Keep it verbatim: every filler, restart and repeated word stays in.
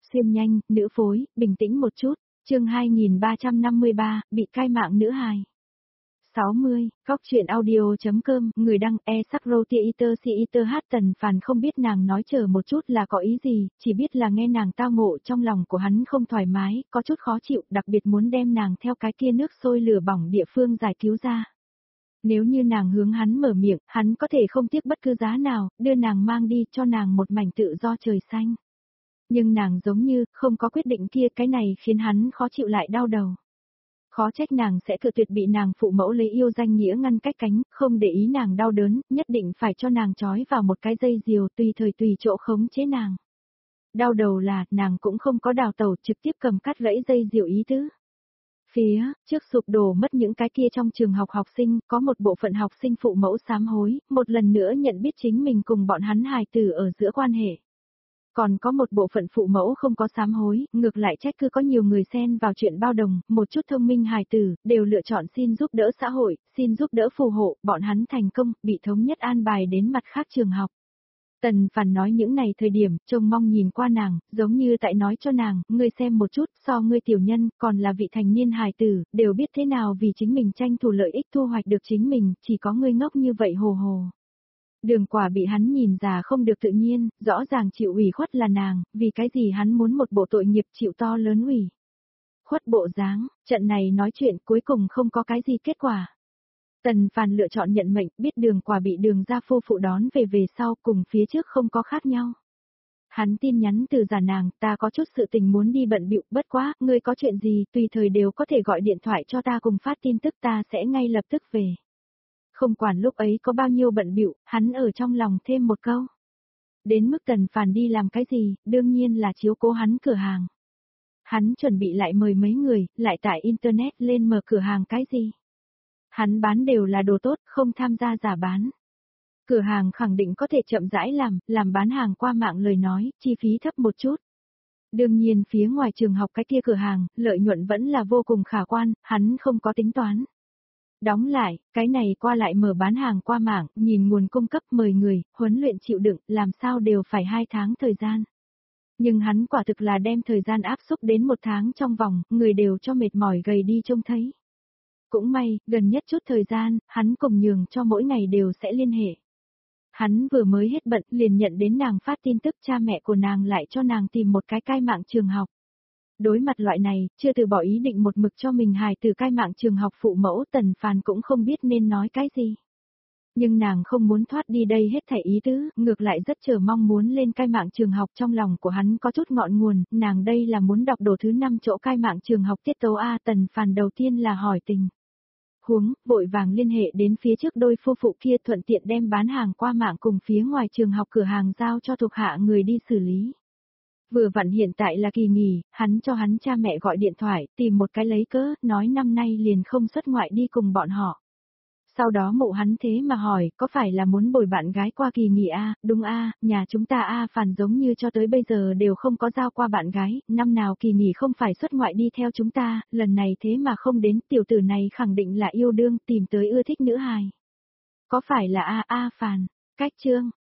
xuyên nhanh, nữ phối, bình tĩnh một chút, chương hai nghìn ba trăm năm mươi ba, bị cai mạng nữ hài. sáu mươi, góc truyện audio.com, người đăng e sắc roti iter si iter hát Tần Phàn không biết nàng nói chờ một chút là có ý gì, chỉ biết là nghe nàng tao ngộ trong lòng của hắn không thoải mái, có chút khó chịu, đặc biệt muốn đem nàng theo cái kia nước sôi lửa bỏng địa phương giải cứu ra. Nếu như nàng hướng hắn mở miệng, hắn có thể không tiếc bất cứ giá nào, đưa nàng mang đi cho nàng một mảnh tự do trời xanh. Nhưng nàng giống như, không có quyết định kia, cái này khiến hắn khó chịu lại đau đầu. Khó trách nàng sẽ cự tuyệt bị nàng phụ mẫu lấy yêu danh nghĩa ngăn cách cánh, không để ý nàng đau đớn, nhất định phải cho nàng trói vào một cái dây diều tùy thời tùy chỗ khống chế nàng. Đau đầu là, nàng cũng không có đào tẩu trực tiếp cầm cắt gãy dây diều ý tứ. Phía, trước sụp đổ mất những cái kia trong trường học học sinh, có một bộ phận học sinh phụ mẫu sám hối, một lần nữa nhận biết chính mình cùng bọn hắn hài tử ở giữa quan hệ. Còn có một bộ phận phụ mẫu không có sám hối, ngược lại trách cứ có nhiều người xen vào chuyện bao đồng, một chút thông minh hài tử, đều lựa chọn xin giúp đỡ xã hội, xin giúp đỡ phù hộ, bọn hắn thành công, bị thống nhất an bài đến mặt khác trường học. Tần Phàn nói những này thời điểm, trông mong nhìn qua nàng, giống như tại nói cho nàng, ngươi xem một chút, so ngươi tiểu nhân, còn là vị thành niên hài tử, đều biết thế nào vì chính mình tranh thủ lợi ích thu hoạch được chính mình, chỉ có ngươi ngốc như vậy hồ hồ. Đường Quả bị hắn nhìn già không được tự nhiên, rõ ràng chịu ủy khuất là nàng, vì cái gì hắn muốn một bộ tội nghiệp chịu to lớn ủy khuất bộ dáng, trận này nói chuyện cuối cùng không có cái gì kết quả. Tần Phàn lựa chọn nhận mệnh, biết Đường Quả bị Đường gia phu phụ đón về về sau cùng phía trước không có khác nhau. Hắn tin nhắn từ giả nàng, ta có chút sự tình muốn đi bận bịu, bất quá, ngươi có chuyện gì, tùy thời đều có thể gọi điện thoại cho ta cùng phát tin tức, ta sẽ ngay lập tức về. Không quản lúc ấy có bao nhiêu bận bịu, hắn ở trong lòng thêm một câu. Đến mức Tần Phàn đi làm cái gì, đương nhiên là chiếu cố hắn cửa hàng. Hắn chuẩn bị lại mời mấy người, lại tải internet lên mở cửa hàng cái gì. Hắn bán đều là đồ tốt, không tham gia giả bán. Cửa hàng khẳng định có thể chậm rãi làm, làm bán hàng qua mạng lời nói, chi phí thấp một chút. Đương nhiên phía ngoài trường học cái kia cửa hàng, lợi nhuận vẫn là vô cùng khả quan, hắn không có tính toán. Đóng lại, cái này qua lại mở bán hàng qua mạng, nhìn nguồn cung cấp mời người, huấn luyện chịu đựng, làm sao đều phải hai tháng thời gian. Nhưng hắn quả thực là đem thời gian áp xúc đến một tháng trong vòng, người đều cho mệt mỏi gầy đi trông thấy. Cũng may, gần nhất chút thời gian, hắn cùng nhường cho mỗi ngày đều sẽ liên hệ. Hắn vừa mới hết bận liền nhận đến nàng phát tin tức cha mẹ của nàng lại cho nàng tìm một cái cai mạng trường học. Đối mặt loại này, chưa từ bỏ ý định một mực cho mình hài từ cai mạng trường học phụ mẫu Tần Phàn cũng không biết nên nói cái gì. Nhưng nàng không muốn thoát đi đây hết thảy ý tứ, ngược lại rất chờ mong muốn lên cai mạng trường học trong lòng của hắn có chút ngọn nguồn, nàng đây là muốn đọc đồ thứ năm chỗ cai mạng trường học tiết tấu A. Tần Phàn đầu tiên là hỏi tình huống, vội vàng liên hệ đến phía trước đôi phu phụ kia thuận tiện đem bán hàng qua mạng cùng phía ngoài trường học cửa hàng giao cho thuộc hạ người đi xử lý. Vừa vặn hiện tại là kỳ nghỉ, hắn cho hắn cha mẹ gọi điện thoại, tìm một cái lấy cớ, nói năm nay liền không xuất ngoại đi cùng bọn họ. Sau đó mụ hắn thế mà hỏi, có phải là muốn bồi bạn gái qua kỳ nghỉ a? Đúng a, nhà chúng ta a Phàn giống như cho tới bây giờ đều không có giao qua bạn gái, năm nào kỳ nghỉ không phải xuất ngoại đi theo chúng ta, lần này thế mà không đến, tiểu tử này khẳng định là yêu đương, tìm tới ưa thích nữ hài. Có phải là a a Phàn, cách chương,